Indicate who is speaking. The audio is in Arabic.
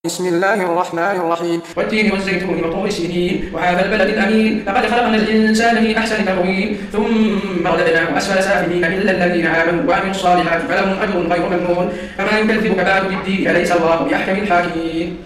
Speaker 1: بسم الله الرحمن الرحيم
Speaker 2: والتين والزيتون وطور سينين وهذا البلد الأمين لقد خلقنا الإنسان في أحسن تقويم ثم رددناه أسفل سافلين إلا الذين آمنوا وعملوا الصالحات فلهم أجر غير ممنون فما يكذبك بعد بالدين أليس الله بأحكم الحاكمين.